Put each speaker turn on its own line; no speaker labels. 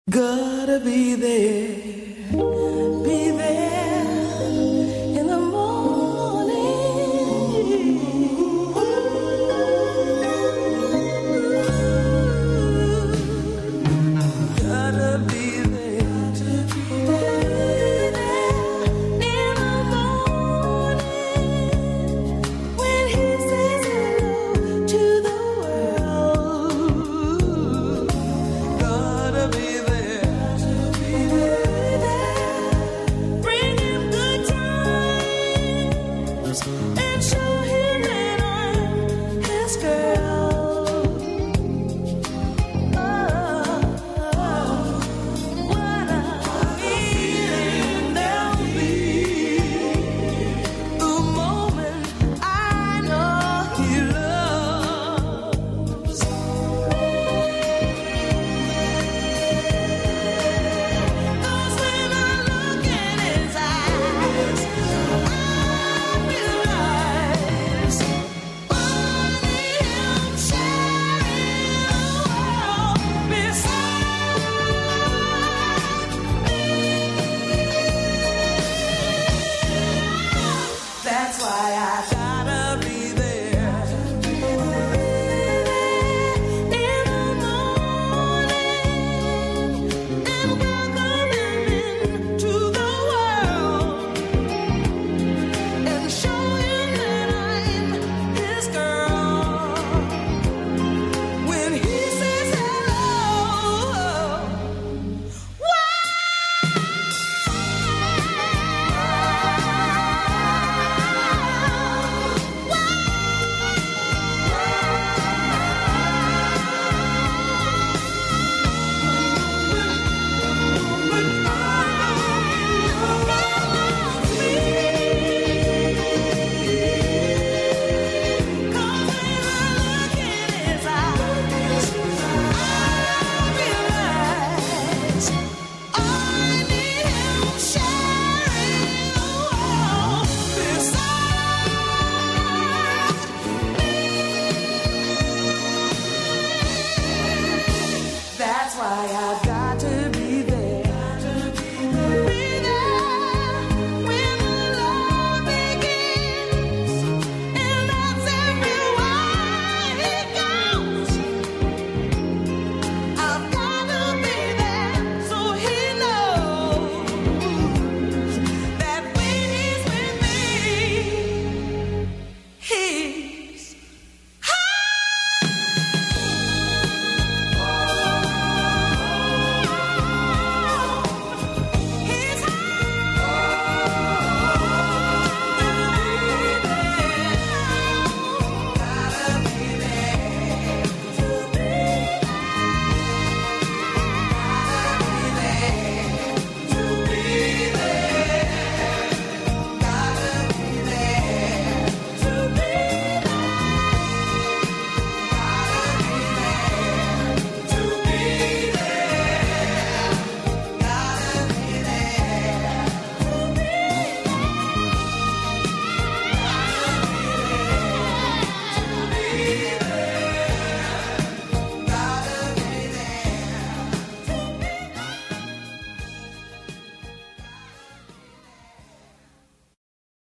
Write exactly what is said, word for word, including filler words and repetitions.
Gotta be there, be there in the morning. Gotta be there, to be there in the morning when he says hello to the world. Gotta be there. Bring him good times and show him that I'm his girl. Oh, what a feeling there'll be the moment I know he loves me. Cause when I look in his eyes, I realize only him sharing the world beside me. That's why I gotta be there in the morning and welcome him into the world and show him that I'm his girl. When he says hello, that's why I